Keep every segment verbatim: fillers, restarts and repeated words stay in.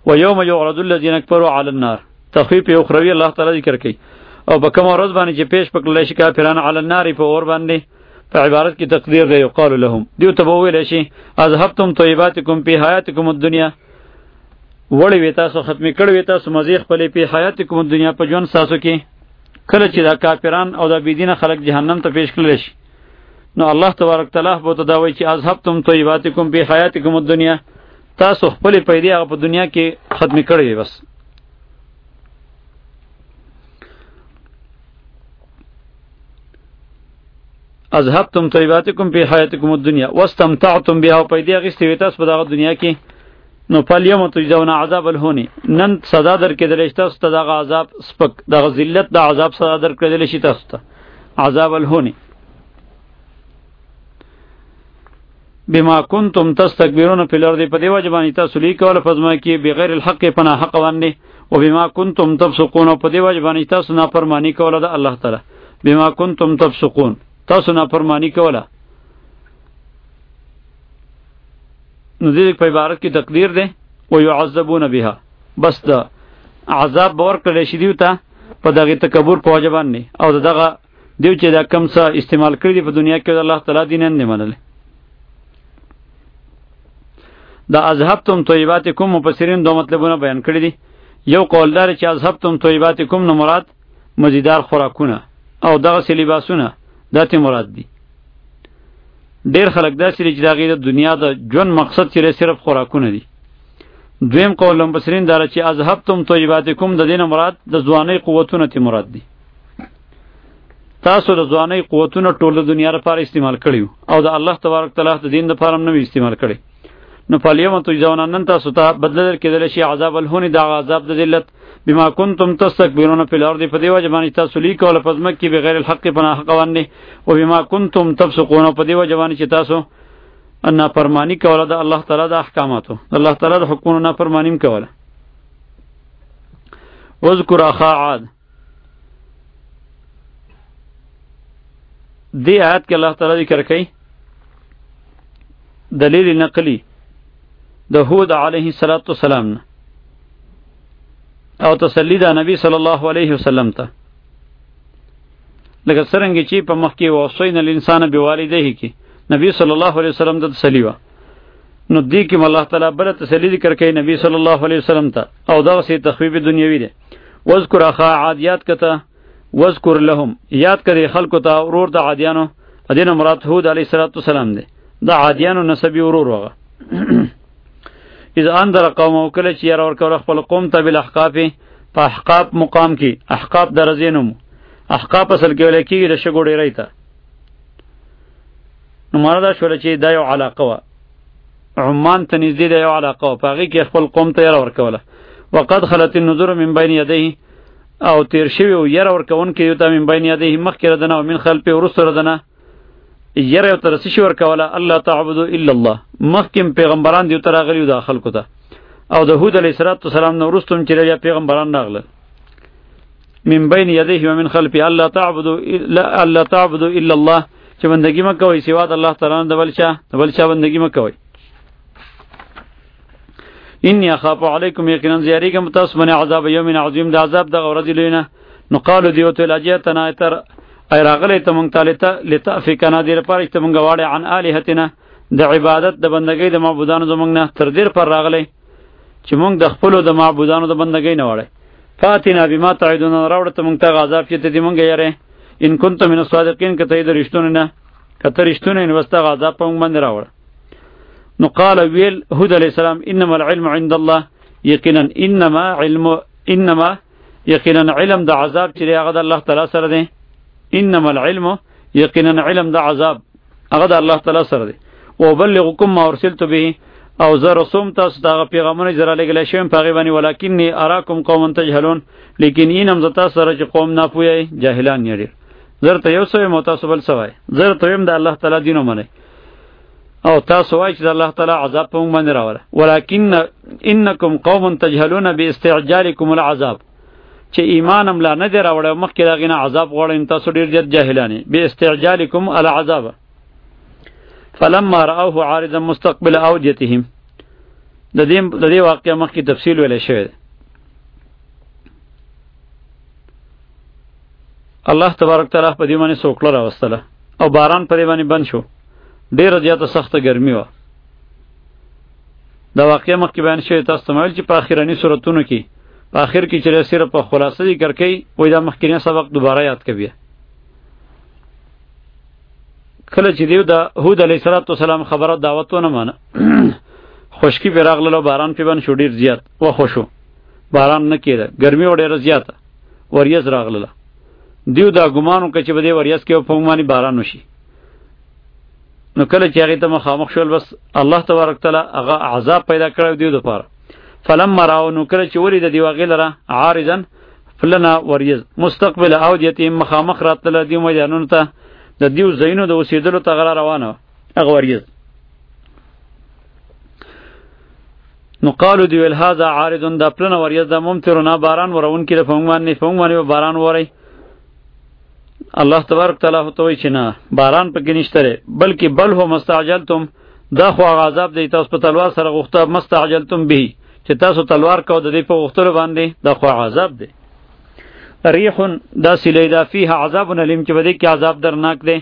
و یوم یعرض الذین کفروا علی النار تخفیف اخروی الله تعالی ذکر کوي او په کوم ورځ باندې چې پیش پکړل شي کافرانو علی النار په اور باندې په عبارت کې تقدیر دی یقال لهم دیو ته ویل شي اذهبتم طیباتکم فی حیاتکم الدنیا وړي وی تاسو ختمي کړی وی تاسو مزیح خپلې په حیاتکم الدنیا په ژوند ساسو کې کله چې دا کافران او دا بيدینه خلق جهنم ته پیش کړل شي نو الله تبارک تعالی به ته دا وایي چې اذهبتم طیباتکم فی حیاتکم الدنیا تاسو خپلې پیدې هغه په دنیا کې ختمي کړی بس اذهبتم طیباتکم فی حیاتکم الدنیا واستمتعتم بها پیدې غستې وی تاسو په دغه دنیا کې نو پالیوم تجزون عذاب الهون نن سزا درکېدل شي تاسو ته دغه عذاب سپک دغه ذلت د عذاب سزا درکېدل شي تاسو ته عذاب الهون بما کنتم تستكبرون فی الارض په دی وجه باندې تاسو لیکول فزما کې بغیر الحق پناه حق باندې او بما کنتم تفسقون په دی وجه باندې تاسو نافرمانی کوله د الله تعالی بما کنتم تفسقون تاسو نافرمانی کوله نو دې په عبارت کې تقدیر ده او يعذبون بها بس دا عذاب باور کړی شي دیو ته په دغه تکبر په وجه باندې او دغه دیو چې دا کم څه استعمال کړی په دنیا کې الله تعالی دین نه منل دا اذهبتم طیباتکم مفسرین دو مطلبونه بیان کړی دي یو قول دار چې اذهبتم طیباتکم نو مراد مزیدار خوراکونه او دغه لباسونه دته مراد دي ډیر خلک داسې چې د غیر دنیا د ژوند مقصد چې صرف خوراکونه دي دویم قول مفسرین دا چې اذهبتم طیباتکم د دین مراد د ځواني قوتونه ته مراد دي تاسو د ځواني قوتونه ټول د دنیا لپاره استعمال کړیو او د الله تبارک تعالی د دین لپاره نه استعمال کړی نو پالیوم تو ځوانان تاسو ته بدل کېدل شي عذاب الهون د عذاب د ذلت بما کنتم تستكبرون فی الارض فدی وجه باندې تاسو لیکو ول پزمک کې بغیر الحق پناه حق باندې او بما کنتم تفسقون فدی وجه باندې چې تاسو ان فرمانی کوله د الله تعالی د احکاماتو الله تعالی د حکمونو نه فرمانی کوله اذكر اخا عاد دی آیات کې الله تعالی ذکر کوي دلیل نقلی د هود علیه السلام او تسلی دا نبی صلی الله علیه وسلم ته لکه څرنګه چې په مخ کې وصینا الانسان بوالديه کې نبی صلی الله علیه وسلم ته تسلی و نو دې کې الله تعالی بل تسلی ذکر کوي نبی صلی الله علیه وسلم ته او دا سي تخفیف دنیوي ده واذکر اخا عادیات کته واذکر لهم یاد کړي خلکو ته ورور د عادیانو ادینه مراد هود علیه السلام ده د عادیانو نسبی ورور وغه اذا اندر قوم وکله چې ير ورکول خپل قوم ته بل احقاف په احقاف مقام کې احقاف درزینم احقاف اصل کې ولکې د شګوړې ریته نو مردا شول چې دا یو علاقه و عمان ته نږدې دا یو علاقه و پاغي کې خپل قوم ته ير ورکول وقد خلت النذر من بين يديه او تیر شوی ير ورکون کې یو ته من بين يديه مخکې ردنه او من خلفه ورسره ردنه یره یو ترسی شور کوله الله تعبدو الا الله مخکم پیغمبران دیو تر غلیو داخل کو ته او د هود علیه السلام نو رستم چې لري پیغمبران راغله من بین یدیه و من خلفه الله تعبدو الا الله تعبدو الا الله چې بندگی مکوئ سوا د الله تعالی د بلچا د بلچا بندگی مکوئ انی اخاف علیکم یقینا زیریکم تاسمن عذاب یوم عظیم د عذاب د غورځ لینه نو قالو دیو ته لاجیتنا تر ای راغلی ته مونږ تعالی ته لتافکنا دیر پاره ته مونږ واړی عن الہتنا د عبادت د بندګۍ د معبودانو زمونږ نه تر دیر پر راغلی چې مونږ د خپل د معبودانو د بندګۍ نه واړی فاتنا بما تعدون راوړ ته مونږ ته عذاب چې ته دې مونږ یاره ان كنت من الصادقین کته دې رښتونه نه کته رښتونه نه وسته عذاب په مونږ باندې راوړ نو قال ویل هود علیہ السلام انما العلم عند الله یقینا انما علم انما یقینا علم د عذاب چې هغه د الله تعالی سره دی انما العلم یقینا علم د عذاب هغه د الله تعالی سره دی او بلغکم ما ارسلت به او زه رسوم تاسو ته پیغامونه زره لګل شوم په غیبانی ولکنی اراکم قوم تجهلون لیکن اینم زتا سره چې قوم نه پوی جاهلان یړي زر ته یو سوی متصبل سوای زر ته يم د الله تعالی دینو منه او تاسو وای چې د الله تعالی عذاب په موږ باندې راوړه ولکن انکم قوم تجهلون باستعجالکم العذاب چې ایمان هم لا نه دی راوړی مخکې د هغې نه عذاب غواړئ تاسو ډېر زیات جاهلان یې باستعجالکم العذاب فلما رأوه عارضا مستقبل اودیتهم د دې د دې واقعې مخکې تفصیل ویل شوی دی. الله تبارک تعالی په دې باندې سوکړه راوستله او باران په دې باندې بند شو. ډېره زیاته سخته ګرمي وه. دا واقعه مخکې بیان شوی، تاسو ته ویل چې په اخرني سورتونو کې په اخر کې چې صرف په خلاصه ذکر کوي، وایي دا مخکینی سبق دوباره یاد کوي. کله چې دیو د هود علیه السلام خبره دعوت ونه مانه خشکی پې راغله، باران پې باندې شو ډېر زیات وخو شو، باران نه کېده، ګرمي وه ډېره زیاته، وریځ راغله. دیو دا ګمان وکړه چې به دې وریځ کې په موږ باندې باران وشي. نو کله چې هغې ته مخامخ شول، بس الله تبارک تعالی هغه عذاب پیدا کړی دیو دپاره. فلما راو، نو کله چې ولید دیو هغې لره عارضا فلنا وریځ مستقبل اودیتهم، مخامخ راتله دیو میدانونو ته، د دیو ځایونو د اوسېدلو ته غره روانه وه هغه وریځ. نو قالو دی ویل هذا عارض، دا پلنه وریځ ده، ممطرنا باران ورونکي ده په موږ باندې، په موږ باندې به باران وری. الله تبارک تعالی ته وایي چې نه، باران پکې نشته دی، بلکې بل هو مستعجلتم، دا خو هغه عذاب دی تاسو په تلوار سره غوښته، مستعجلتم به، چې تاسو تلوار کو د دې په غوښتلو باندې، دا خو عذاب دی. ریح دا سیلی دا فیها عذاب علیم، چې په دې کې عذاب درناک دی.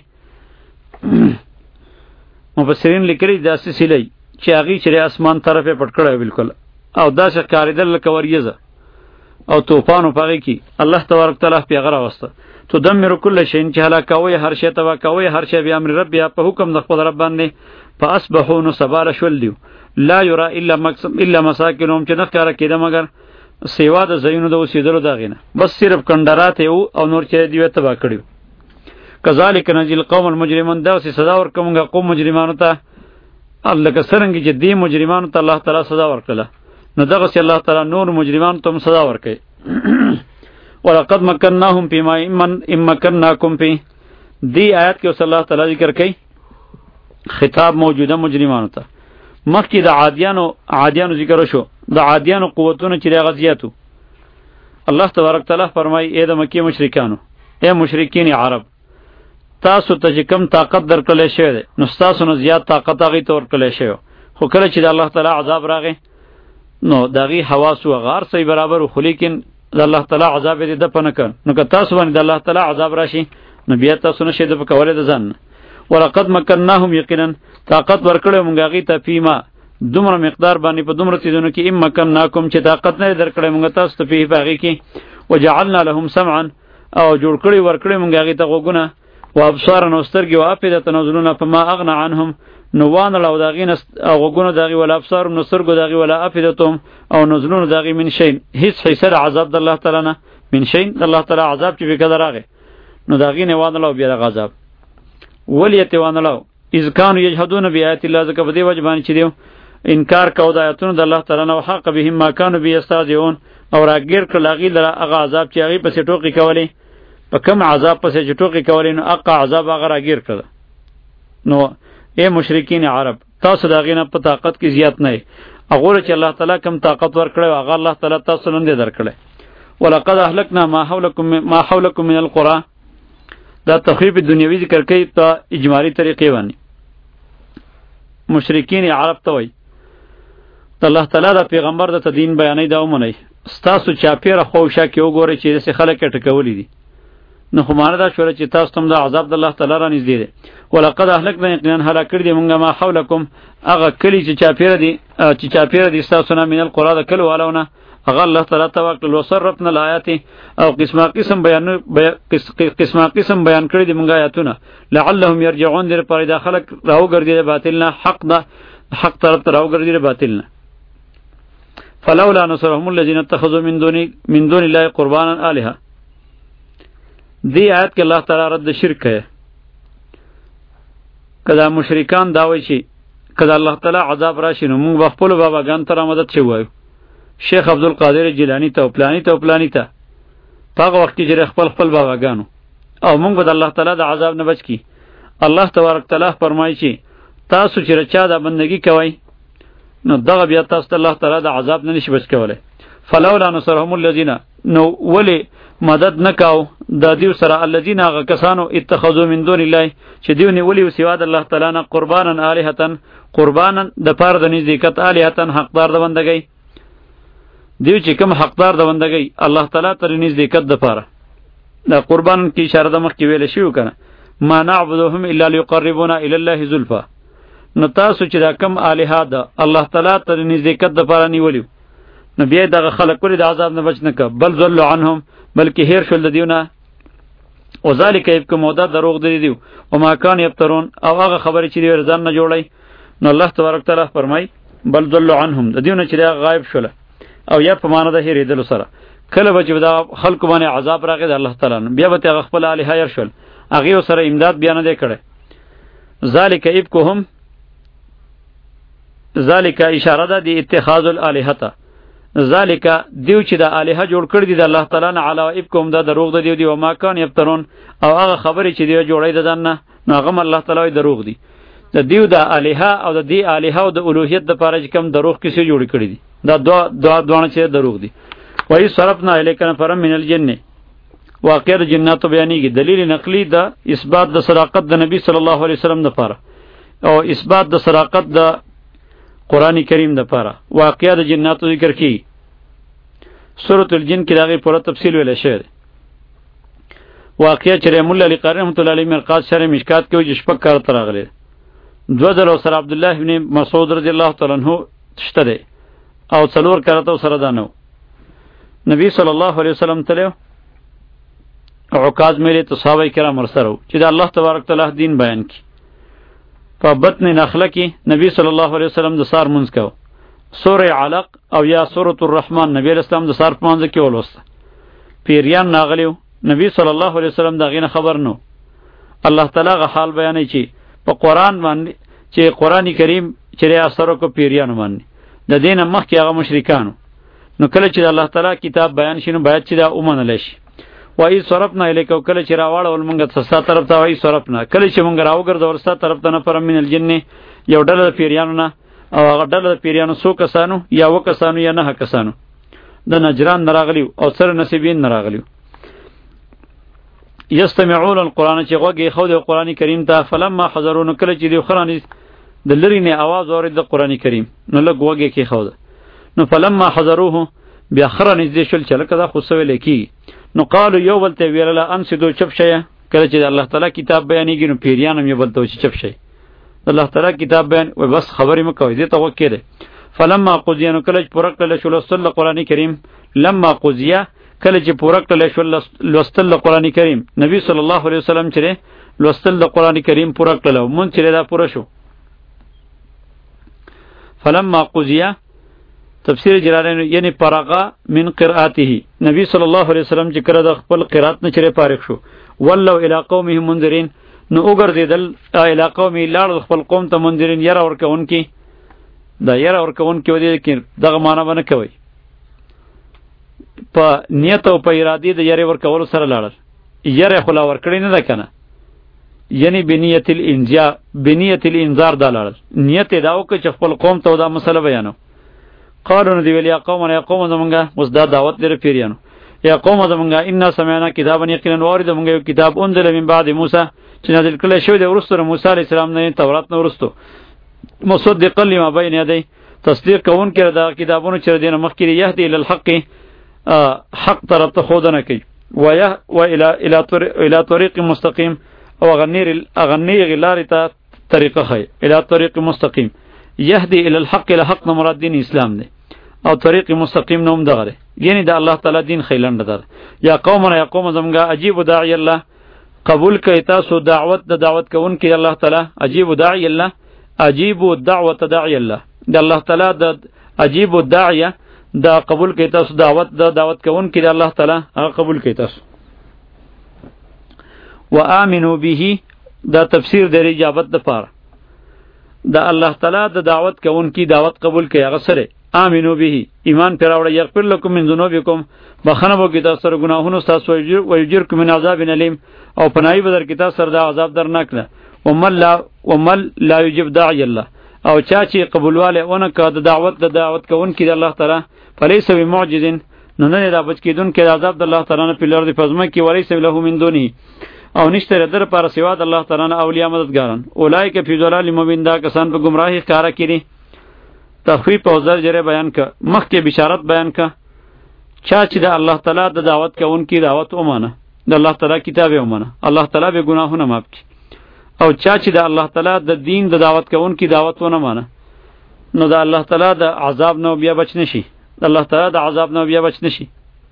مفسرین لیکلي داسې سیلی چې هغې چې اسمان طرف یې پټ کړی بالکل، او داسې ښکارېدل لکه وریځه او طوفان و په هغې کې الله تبارک تعالی پې هغه راوسته. تدمر کل شی، چې هلاکوی هر شی، تباه کوی هر شی، بامر ربها، په حکم د خپل رب باندې. فاصبحوا، نو سبا شول دیو، لا یرا الا الا مساکنهم، چې نه ښکاره کېده مګر سیوا د ځایونو د اوسېدلو د هغې نه، بس صرف کنډرات یې وو او نور چې دیو یې تباه کړي. کذلک نجزي القوم المجرمون، داسې سزا ورکوو موږ قوم مجرمانو ته، لکه څرنګه چې دې مجرمانو ته الله تعالی سزا ورکړله، نو دغسې الله تعالی نور مجرمانو ته هم سزا ورکوي. ولقد مکناهم فیما ان مکناکم فی، دی آیات کې اوس الله تعالی ذکر کوي خطاب موجوده مجرمانو ته. مخکې د عادیانو عادیانو ذکر شو، د عادیانو قوتونه چې هغه زیاتو. الله تبارک تعالی فرمایي ای د مکې مشرکانو، ای مشرکین عرب، تاسو ته چې کم طاقت درکړلی شوی دی، نو ستاسو نه زیات طاقت هغې ته ورکړلی شوی، خو کله چې د الله تعالی عذاب راغی، نو د هغې حواس و هغه هر څه برابر و، خو لیکن د الله تعالی عذاب یې دفع نه کړ. نو که تاسو باندې د الله تعالی عذاب راشي، نو بیا تاسو نشئ دفع کولی د ځان نه. ولقد مکناهم، یقینا طاقت ورکړی موږ هغې ته، فیما دومره مقدار باندې، په دومره څیزونو کې، ان مکناکم چې طاقت نه یې درکړی موږ تاسو ته، فیه په هغې کې. وجعلنا لهم سمعا، او جوړ کړی ورکړی موږ هغې ته غوږونه، و ابصارا، او سترګې، و افئدة، او زړونه. فما اغنى عنهم، نو وانړه او د هغې نه غوږونه د هغې، ولا ابصار، نو سترګو د هغې، ولا افئدتهم، او نزلونه د هغې، من شی، هېڅ حصه د عذاب د الله تعالی نه، من شی د الله تعالی عذاب چې پې کده راغی، نو د هغې نه وانړه او بیا دغه عذاب. ولې یې ترې وانړه؟ اذ کانوا یجحدون بآیات الله، ځکه په دې وجه باندې چې دیو انکار کو د آیاتونو د الله تعالی نه، وحاق بهم ما کانوا به یستهزئون، او راګیر کړل هغې لره هغه عذاب چې هغې پسې ټوقې کولې، په کوم عذاب پسې چې ټوقې کولې، نو هغه عذاب هغه راګیر کړل. نو ای مشرکین عرب، تاسو د هغې نه په طاقت کې زیات نه یې، هغوی چې الله تعالی کم طاقت ورکړی هغه الله تعالی تاسو نه دی درکړی. ولقد اهلکنا ما حولکم ما حولکم من القرى، دا تخویف دنیوي ذکر کوي په اجمالي طریقې باندې. مشرکین عرب ته وایي د الله تعالی د پیغمبر د دین بیانوي، دا ومنئ، ستاسو چاپېره خوا او شا کې وګورئ چې داسې خلک یې ټکولي دي، نو خو معنی دا شوله چې تاسو ته هم د عذاب د الله تعالی را نږدې دی. ولقد اهلکنا، یقینا هلاک کړي دي موږ ما حولکم، هغه کلي چې چاپېره دي چې چاپېره دي ستاسو نه، من القرى، د کلو والو نه، هغه الله تعالی ته وکړل. وصرفنا الآیات، او قسمه قسم بیان قسمه قسم بیان کړي دي موږ آیاتونه، لعلهم یرجعون، دې لپاره دا خلک راوګرځي د باطل نه حق نه، حق طرف ته راوګرځي د باطل نه. فلولا نصرهم الذين اتخذوا من دون من دون الله قربانا آلهة، دی آیت کې الله تعالی رد شرک ہے. کدا مشرکان دا وایي چې کدا الله تعالی عذاب راشي، نو موږ به خپلو باباګانو ته را مدد شي وایو، شیخ عبدالقادر جیلانی ته او پلانی ته او پلانی ته، په هغه وخت کې چې خپل خپل باباګانو، او موږ به د الله تعالی د عذاب نه بچ کي. الله تبارک تعالی فرمایي چې تاسو چې رچا د بندگی کوئ، نو دغه بیا تاسو ته الله تعالی د عذاب نه نشي بچ کولی. فلولا نصرهم الذین، نو ولی مدد نکاو د دیو سره الذین هغه کسانو اتخذوا من دون الله چې دیو نیولی سوا د الله تعالی نه قربانن الہتن قربانن د پاره د نزدېکت الہتن حقدار د بندګۍ دیو چې کوم حقدار د بندګۍ الله تعالی تر نزدېکت د پاره دا قربانن کی اشاره د مخ کې ویل شي وکنه ما نعبدهم الا ليقربونا الى الله زلفا نو تاسو چې دا کم الها ده الله تعالی تر نزدېکت د پاره نیولیو نو بیا دغه خلک کولې د عذاب نه بچ نه ک بل ذل عنهم بلکې هیر شول د دیونه او ذالک یبکم مودا دروغ دی دیو او ما کان یفترون او هغه خبرې چې دی ورځان نه جوړی نو الله تبارک تعالی فرمای بل ذل عنهم د دیونه چې غایب شول او یا په معنا د هریدل سره کله به چې دا خلق باندې عذاب راغی د الله تعالی بیا به هغه خپل الها هیر شول هغه سره امداد بیان دی کړي ذالک یبکهم ذالک اشاره ده د اتخاذ الالهه ذالک دیو چې د الها جوړ کړی دی د الله تعالی نه علاوه ابکم دا دروغ دی دیو دی او ما کان یفترون او هغه خبرې چې دی جوړی د دنه نو هغه الله تعالی دروغ دی د دیو د الها او د دی الها او د الوهیت د پاره چې کوم دروغ کیسه جوړ کړی دی دا دوا دوا دوه چې دروغ دی وای صرفنا الیکن فرم من الجن واقع د جناتو بیانېږي دلیل نقلی د اثبات د صداقت د نبی صلی الله علیه وسلم د پاره او اثبات د صداقت د قرآن کریم د پاره واقعه د جناتو ذکر کی سورۃ الجن کې دغه پوره تفصیل ویل شوی واقعه چې مولا علی قاری رحمۃ اللہ علیہ مرقات شرح مشکات کې وجه شپک کار تر غلی دو ځله سره عبد الله ابن مسعود رضی الله تعالی عنہ شته دی او څلور کارته سره دانو نبی صلی الله علیه وسلم تلو عکاظ مې ته صحابه کرام ورسره چې د الله تبارک تعالی دین بیان کی په بطن نخله کې نبی صلی الله علیه وسلم د سار منځ کو سوره علق او یا سوره الرحمن نبی اسلام د سار په منځ کې ولوسته پیریان ناغلیو نبی صلی الله علیه وسلم دا غینه خبر نو الله تعالی غ حال بیانې چې په قران باندې چې قرآنی کریم چې اثر کو پیریان باندې د دین مخکې هغه مشرکانو نو کله چې الله تعالی کتاب بیان شینو باید چې دا اومنل شي وای صرفنا الیک کله چې راوړل مونږ ته ستا طرف ته وای صرفنا کله چې مونږ راوګرځول ستا طرف ته نه پر من الجن یو ډله پیریانو نه او هغه ډله پیریانو سو کسانو یا و کسانو یا نه کسانو د نجران نراغلیو او سره نصیبین نراغلیو یستمعون القرآن چې غوږی خو د قرآن کریم ته فلما حضرون کله چې دی خرانی د لری نه आवाज اورید د قرآن کریم نو لګ وږی کې خو نو فلما حضروه بیا خرانی دې شل چل کدا خو سوي لکی نو قالو یو بلته ویل انسدو چپ شیا کله چې الله تعالی کتاب بیانېږي نو پیریانم یو بلته چې چپ شي الله تعالی کتاب بیان و بس خبرې مکوې دې ته وکړه فلما قضیا نو کله چې پوره کړل شو لوستل قرآن کریم لما قضیا کله چې پوره کړل شو لوستل قرآن کریم نبی صلی الله علیه وسلم چې لوستل قرآن کریم پوره کړل مون چې دا پوره شو فلما قضیا تفسیر جلالین یعنی پرغا من قرآته نبی صلی الله علیه وسلم چې کړه د خپل قرات نه چره فارغ شو ولو الی قومه منذرین نو وګرځیدل الی قومه لاړ خپل قوم ته منذرین یره ورکون کی دا یره ورکون کی ودی کی دغه معنا باندې کوي په نیت او په ارادې د یره ورکول سره لاړ یره خلا ورکړی نه ده کنه یعنی بنیت الانذار بنیت الانذار دا لاړ نیت دا وکړه چې خپل قوم ته دا مسله بیانو قالو دی ویل یا قوم یا قوم زمونږه اوس دا دعوت لري پیریانو یا قوم زمونږه ان سمعنا کتابا یقینا وارد مونږه یو کتاب انزل من بعد موسی چې نازل کړل شوی دی ورسره موسی علی السلام نه تورات نه ورستو مصدق لما بین یدی تصدیق کوون کړه دا کتابونو چې دینه مخکې یهدی الی الحق حق طرف ته خودنه کوي و یا و الی الی طریق الی طریق مستقیم او غنیر اغنی غلارته طریقه خی الی طریق مستقیم یهدی الی الحق الی حق مراد دین اسلام دی او طریق مستقیم نوم دغه یعنی د الله تعالی دین خیلند ده یا قومنا یا قوم زمګه عجیب داعی الله قبول کړئ تاسو دعوت د دعوت کوون کې الله تعالی عجیب داعی الله عجیب دعوت داعی الله د الله تعالی د عجیب داعیه دا قبول کړئ تاسو دعوت د دعوت کوون کې الله تعالی هغه قبول کړئ تاسو وآمنوا به دا تفسیر د اجابت د پاره دا الله تعالی د دعوت کوون کی دعوت قبول کړي هغه سره امنو به ایمان پر اوړه یغفر لكم من ذنوبکم بخنه بو کی تاسو سره گناهونو تاسو ويجرکم من عذاب الیم او پناهی بدر کی تاسو سره د عذاب درناک نه ومل لا ومل لا یجب داعی الله او چا چې قبولواله اون کا د دعوت د دعوت کوون کی الله تعالی فلیس بمعجز نو نه دا بچ کیدون کې عذاب د الله تعالی نه په لور دی پزما کې ولی سب له من دونی او نشته در پر سوا د الله تعالی نه اولیاء مددګاران اولایک فی ضلال مبین دا کسان په گمراهی ښکارا کړي تخفیف او زجر بیان ک مخکې بشارت بیان ک چا چې د الله تعالی د دعوت کوونکی دعوت ومانه د الله تعالی کتاب ومانه الله تعالی به ګناهونه معاف کړي او چا چې د الله تعالی د دین د دعوت کوونکی دعوت ونه مانه نو د الله تعالی د عذاب نو بیا بچ نشي د الله تعالی د عذاب نو بیا بچ نشي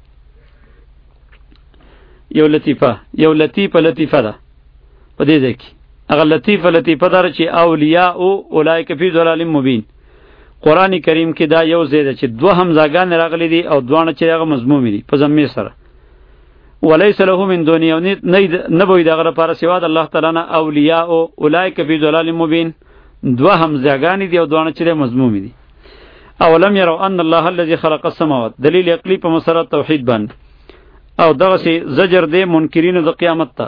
یو لطیفه یو لطیفه لطیفه ده په دې ځکه هغه لطیفه لطیفه دار چې اولیاء او اولایک فی ضلال مبین قرآن کریم کې دا یو زیاده چې دوه همزاګان راغلي دي او دوه چې هغه مضموم دي په ضمیر سره وليس له من دنیا نه بوي دغه لپاره سوا د الله تعالی نه اولیاء او اولایک فی ضلال مبین دوه همزاګان دي او دوه چې مضموم دي اولم يروا ان الله الذي خلق السماوات دلیل عقلی په مسره توحید باندې او دغه سي زجر دی منکرین د قیامت ته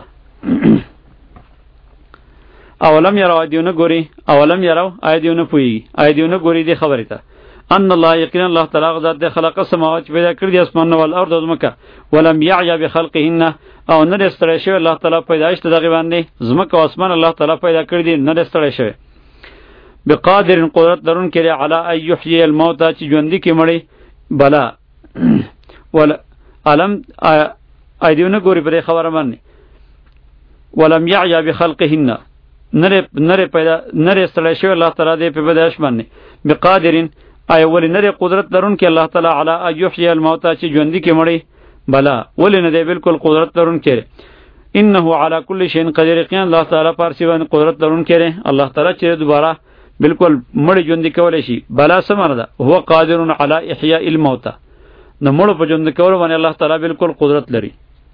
اولم يروا ایدیونه ګوري اولم يروا ایدیونه پوي ایدیونه ګوري دی خبره ته ان الله یقینا الله تعالی ذات خلق السماوات پیدا کړی د اسمان او الارض او زمکه ولم يعي بخلقهن او نه استړی شوی الله تعالی پیدایش ته دغه باندې زمکه او اسمان الله تعالی پیدا کړی دی نه استړی شوی بقادر قدرت درون کړي علی ای یحیی الموتى چې ژوند کی مړی بلا ول علم ایدیونه ګوري پر خبره باندې ولم يعي بخلقهن نره نره پیدا نره استړی شوی الله تعالی دی په پیدایش باندې بقادرین ای ول نره قدرت درون کې الله تعالی علی ای یحیی الموتى چې ژوند کی مړی بلا ول نه دی بالکل قدرت درون کړي انه علی کل شیء قدیر یقین الله تعالی پارسی باندې قدرت درون کړي الله تعالی چې دوباره بالکل مړ ژوند کولای شي بلا سمره ده هو قادر علی احیاء الموتى نو مړ په ژوند کول باندې الله تعالی بالکل قدرت لري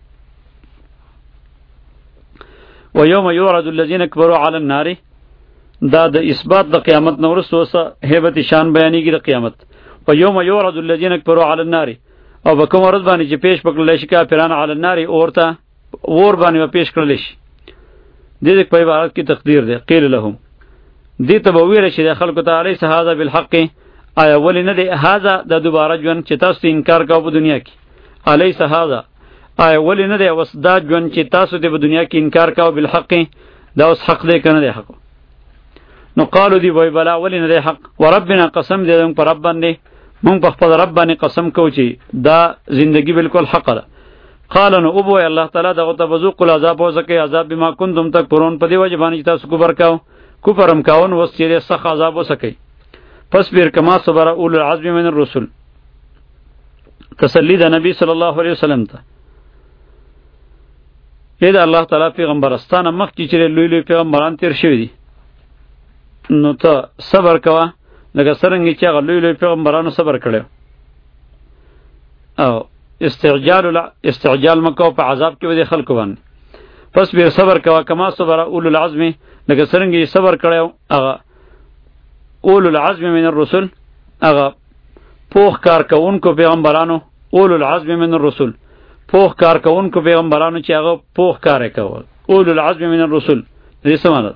و یوم یعرض الذین کفروا علی النار دا د اثبات د قیامت نو ورسوسه هیبت شان بیانېږي د قیامت و یوم یعرض الذین کفروا علی النار او به کوم ورځ باندې چې پیش پکړل شي کافرانو علی النار اورته ور باندې پیش کړل شي د دې په عبارت کې تقدیر ده قیل لهم دې ته به ویل شي د خلکو ته علی هذا بالحق آیا ولی نه دی هذا د دوباره ژوند چې تاسو انکار کوو په دنیا کې علی هذا آیا ولی نه دی وسدا ژوند چې تاسو د دنیا کې انکار کوو بالحق دا اوس حق دی کنه دی حق نو قالو دی وای بلا ولی نه دی حق وربنا قسم دې پر رب باندې مونږ په خپل رب باندې قسم کوو چې دا زندگی بالکل حق ده قال نو ابو الله تعالی دغه تبذوق العذاب او زکه عذاب بما کنتم تکبرون په دی وجه باندې تاسو کوبر کاو کوپرم کاون وسیله سخت عذاب وسکي پس بیر کما صبر اول العزم من الرسل تسلی د نبی صلی الله علیه وسلم ته اې دا الله تعالی پیغمبرستانه مخ چې لوی لوی پیغمبران تیر شوی دي نو ته صبر کوه لکه څنګه چې هغه لوی لوی پیغمبرانو صبر کړو او استعجال استعجال مکو په عذاب کې ودی خلکو باندې پس بیر صبر کوه کما صبر اول العزم لکه څنګه صبر کړو هغه اول العزم من الرسل هغه پوخ کار کوونکو پیغمبرانو اول العزم من الرسل پوخ کار کوونکو پیغمبرانو چې هغه پوخ کار کول اول العزم من الرسل دې څه معنی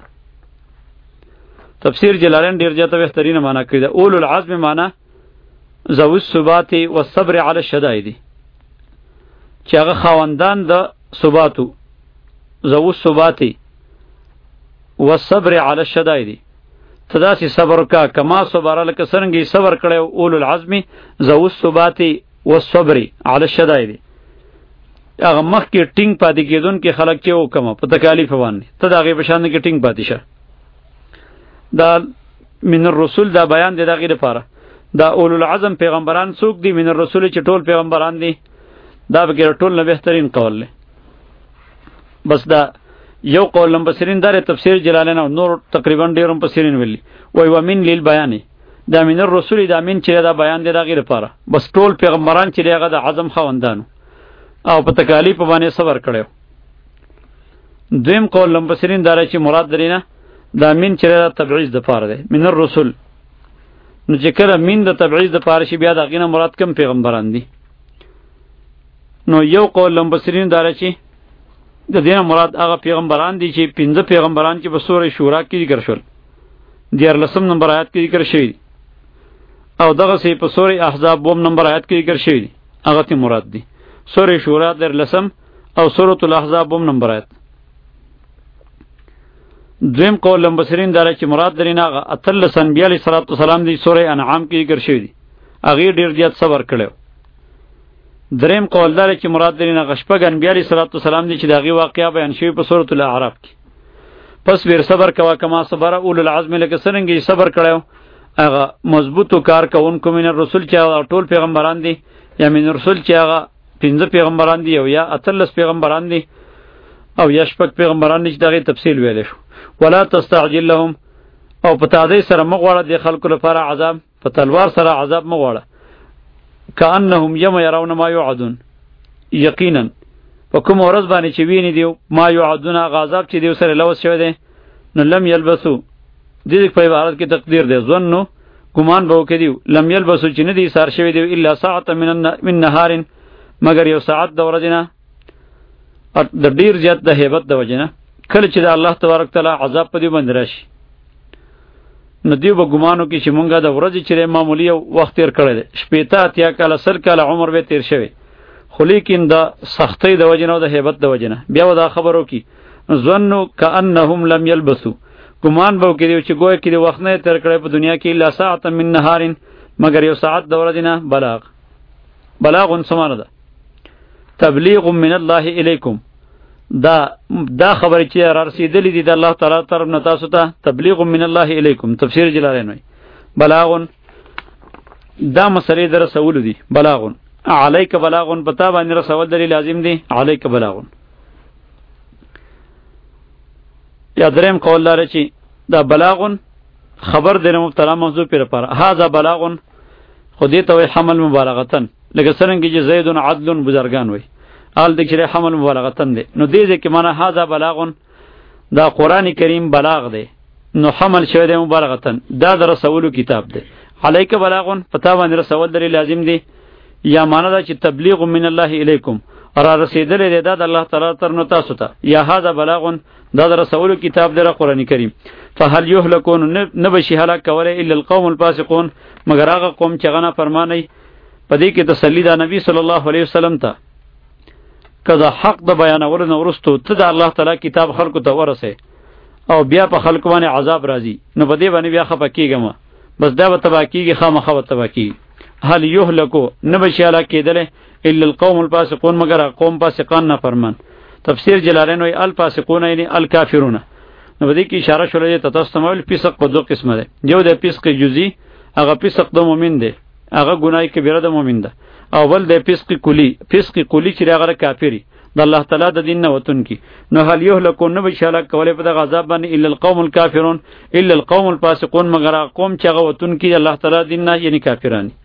تفسیر جلالین ډیر جاته بهترینه معنی کړی ده اول العزم معنی ذو الثبات والصبر علی الشدائد چې هغه خواندان د ثباتو ذو الثبات والصبر علی الشدائد تداسی صبر کا کما صبر لک څنګه صبر کړو اول العزم ذو الثبات والصبر علی الشدائد هغه مخ کې ټینګ پاتې کېدون کې خلک چې وکم په تکالیف باندې ته دا غي بشان کې ټینګ پاتې شه دا من الرسول دا بیان دی دا غیر لپاره دا اول العزم پیغمبران څوک دي من الرسول چې ټول پیغمبران دي دا به ټول نه بهترین قول له بس دا یو قول مفسرین دار تفسیر جلالین او نور تقریبا ډیر مفسرین ویلي وای و من لیل بیان دا من الرسول دا من چې دا بیان دی دا غیر لپاره بس ټول پیغمبران چې هغه د عزم خوندانو او په تکالیف باندې صبر کړو دویم قول مفسرین دار چې مراد درینه دا من چې تبعیض د پاره دی من الرسول نو چې کله من د تبعیض د پاره شي بیا دا غینه مراد کم پیغمبران دي نو یو قول مفسرین دار چې د دینه مراد هغه پیغمبران دي چې پنځه پیغمبران چې په سورې شورا کې ذکر شول دیار لسم نمبر آیات کې ذکر شوی او دغه سي په سورې احزاب بوم نمبر آیات کې ذکر شوی هغه تی مراد دي. سورې شورا در لسم او سورۃ الاحزاب هم نمبر آیت. دویم قول لمبسرین داره چې مراد درین هغه اتلس انبیاء علیه السلام دی سورې انعام کې ذکر شوی دي. هغه ډیر زیات صبر کړو. دریم قول داره چې مراد درین هغه شپږ انبیاء علیه السلام دي چې دغه واقعیا بیان شوی په سورۃ الاعراف کې. پس ور صبر کوا کما صبر اول العزم لکه څنګه صبر کړو هغه مضبوطو کار کوونکو من رسول چې ټول پیغمبران دي یا من رسول چې هغه پنځه پیغمبران دي او یا اتلس پیغمبران دي او یا شپږ پیغمبران دي چې دغه تفصیل ویل شو. ولا تستعجل لهم او په تادی سره مغواړه د خلکو لپاره عذاب په تلوار سره عذاب مغواړه کأنهم یم يرون ما یوعدون یقینا په کوم ورځ باندې چې ویني دی ما یوعدون غذاب چې دی سره لوس شوی دی نو لم یلبسو د دې په عبارت کې تقدیر دی ظنو ګمان به وکړي لم یلبسو چې نه دی سار شوی دی الا ساعه من من نهار مگر یو ساعت د ورځې نه د ډیر زیات د هیبت د وجه نه کله چې د الله تبارک تعالی عذاب په دې باندې راشي نو دیو به ګمانو کې چې مونږه د ورځې چې معمولی وخت تیر کړی دی شپېته اتیا کاله سل کاله عمر به تیر شوی خو لیکن د سختۍ د وجه نه او د هیبت د وجه نه بیا به دا خبرو کې ظنو کأنهم لم یلبسو ګمان به وکړي چې ګویا کې د وخت نه تیر کړی په دنیا کې الا ساعه من نهار مگر یو ساعت د ورځې نه بلاغ بلاغ سمانه ده تبلیغ من الله الیکم دا دا خبرې چې را رسیدلې دي د الله تعالی طرف نه تاسو ته تبلیغ من الله الیکم تفسیر جلالین وای بلاغ دا مسلې در رسول دي بلاغ علیک بلاغ پتا باندې رسول دلیل لازم دي علیک بلاغ یا دریم قول لري چې دا بلاغ خبر دینه مبتلا موضوع پر پر هاذا بلاغ خودی ته حمل مبالغتن لکه څنګه چې زید عدل بزرگان وای آل دکشره حمل مبالغتن دی نو دیزه که مانا هازا بلاغون دا قرآن کریم بلاغ دی نو حمل شوی دی مبالغتن دا در رسولو کتاب دی علیک بلاغون پتا باندې رسول دری لازم دی یا مانا دا چې تبلیغ من الله الیکم را رسیدل دی دا د الله تعالی تر نو تاسو ته یا هازا بلاغون دا در رسولو کتاب دی قرآن کریم فهل یهلکون نبشی هلاک کوله الا القوم الفاسقون مگر هغه قوم چې غنا فرمانی پدې کې تسلی دا نبی صلی الله علیه وسلم ته کدا حق د بیانولو نه ورستو ته د الله تعالی کتاب خلکو ته ورسه او بیا په خلکو باندې عذاب راځي نو په دې باندې بیا خپه کیږم بس دا به تبا کیږي خامخا به تبا کیږي هل یهلکو نبشی هلاک کېدل الا القوم الفاسقون مگر قوم فاسقان نه فرمان تفسیر جلالین وی الفاسقون یعنی الکافرون نو په دې کې اشاره شولې ته تاسو مول فسق په دوه قسمه ده یو د فسق جزئی هغه فسق د مؤمن ده هغه ګناه کبیره د مؤمن ده او بل د فسق کلی فسق کلی چې هغه کافری د الله تعالی د دین نه وتون کی نو هل یهلکون نو بشاله کوله په د غضب باندې الا القوم الکافرون الا القوم الفاسقون مگر قوم چې هغه وتون کی الله تعالی دین نه یعنی کافرانی